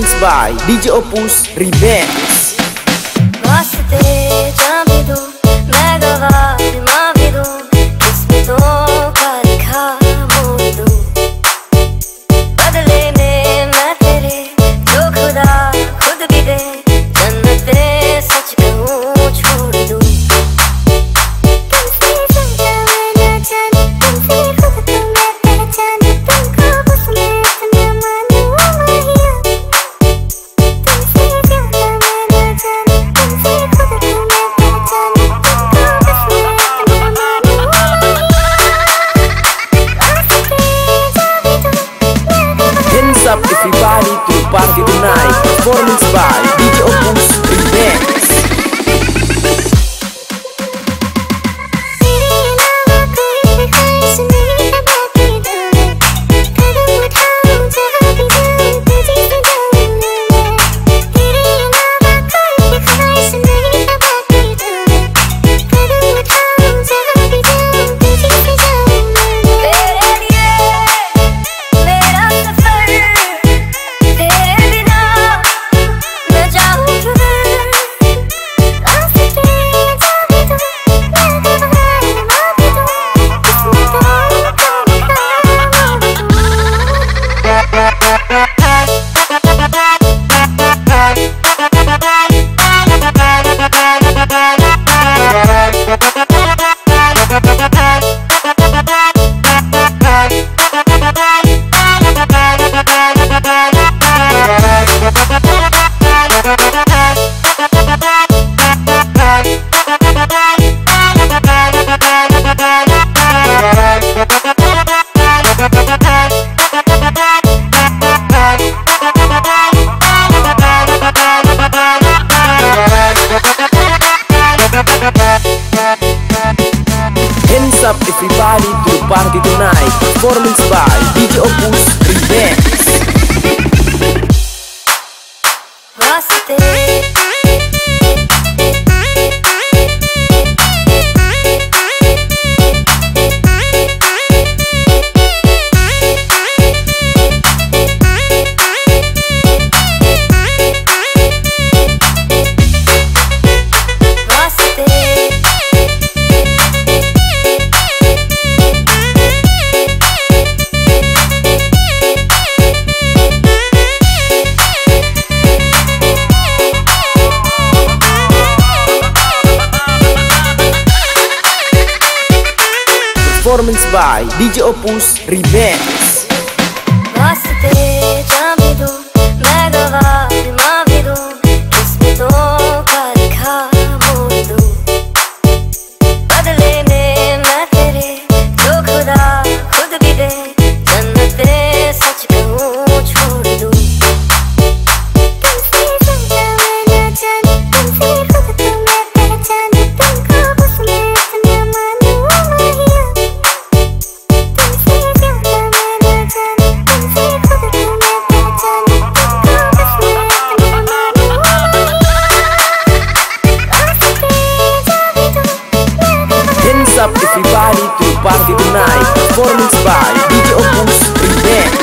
Performance by DJ Opus Remix. वास्ते जहाँ भी दूँ मैं गवाह माँ भी दूँ किस्मतों का लिखा मोड़ दूँ बदले में मैं तेरे जो खुदा खुद भी दे जन्नते सच कहूँ छोड़ दूँ तुमसे समझा मैं ना जाने तुमसे खुद तो मैं पहचाने तुमको बस मैं अपना मानूँ माहिया तुमसे ज्यादा मैं ना जाने तुमसे खुद तो मैं पहचाने तुमको बस मैं अपना मानूँ Hands up everybody to the party tonight. Performance by DJ Opus Remix. Hands up everybody to the party tonight. Performance by DJ Opus Remix. Performance by DJ Opus Remix. वास्ते जहाँ भी दूँ मैं गवाह माँ भी दूँ किस्मतों का लिखा मोड़ दूँ बदले में मैं तेरे जो खुदा खुद भी दे जन्नते सच कहूँ छोड़ दूँ तुमसे समझा मैं ना जाने तुमसे खुद तो मैं पहचाने तुमको बस मैं अपना मानूँ माहिया तुमसे ज्यादा मैं ना जाने तुमसे खुद तो मैं पहचाने तुमको बस मैं अपना मानूँ Hands up everybody to the party tonight. Performance by DJ Opus Remix.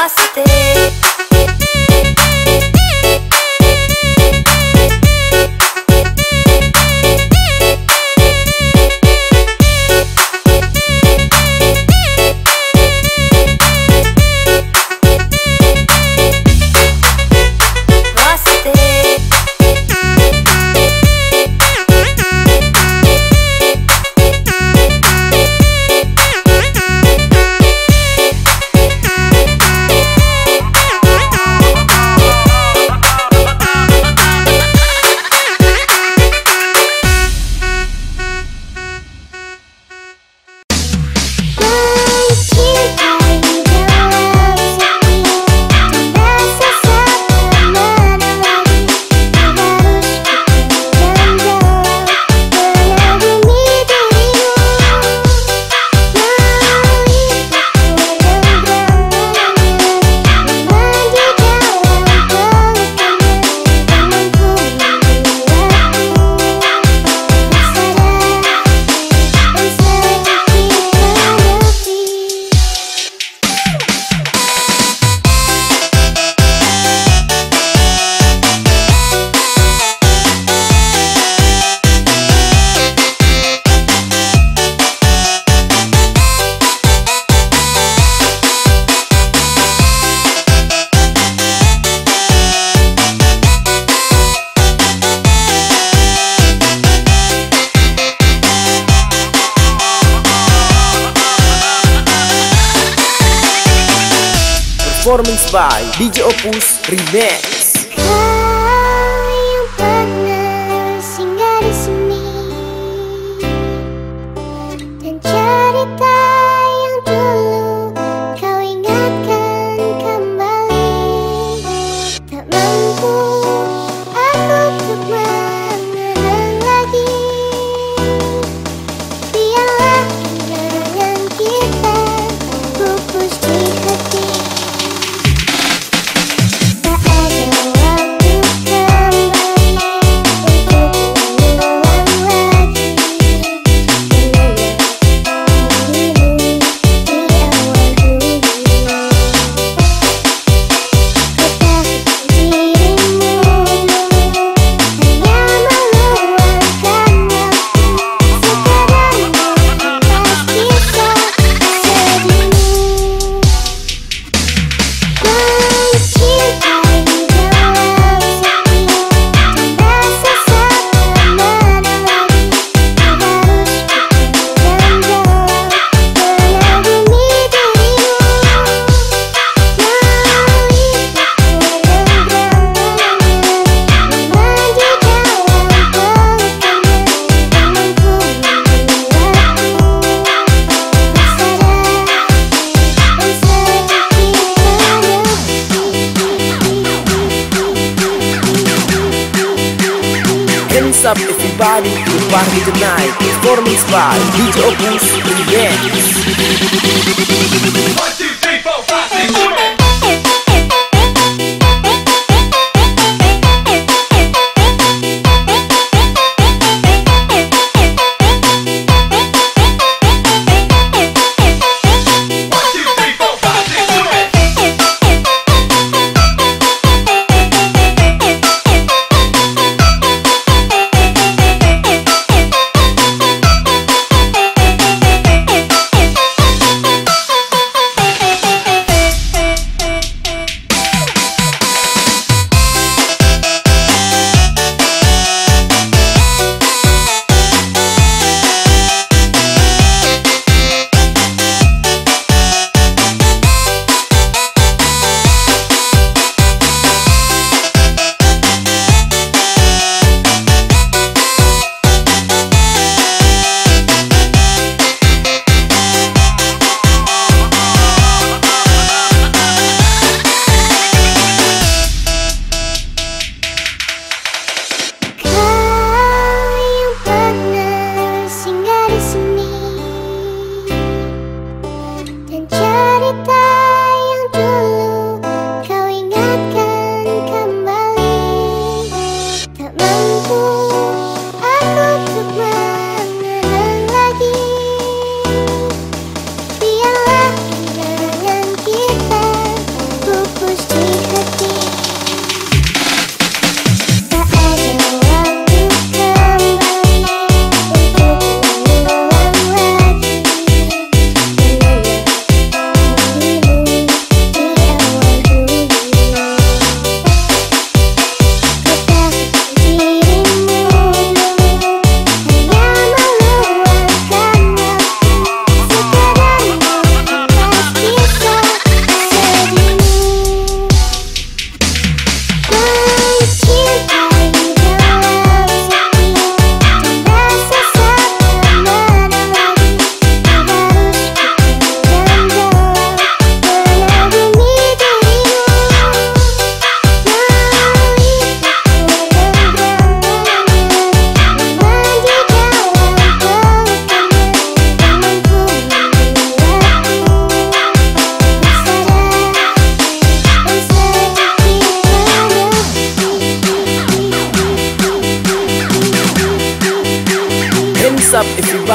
Performance by DJ Opus Remix. Kau yang pernah singgah di sini dan cerita yang dulu kau ingatkan kembali. Tak mampu aku untuk mengenang lagi. Biarlah kenangan kita pupus di hati. Hands up everybody to party tonight. Performance by DJ Opus Remix. 1, 2, 3, 4, 5, 6, 7.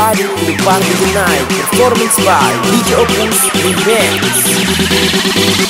everybody to the party tonight. Performance by DJ Opus Remix.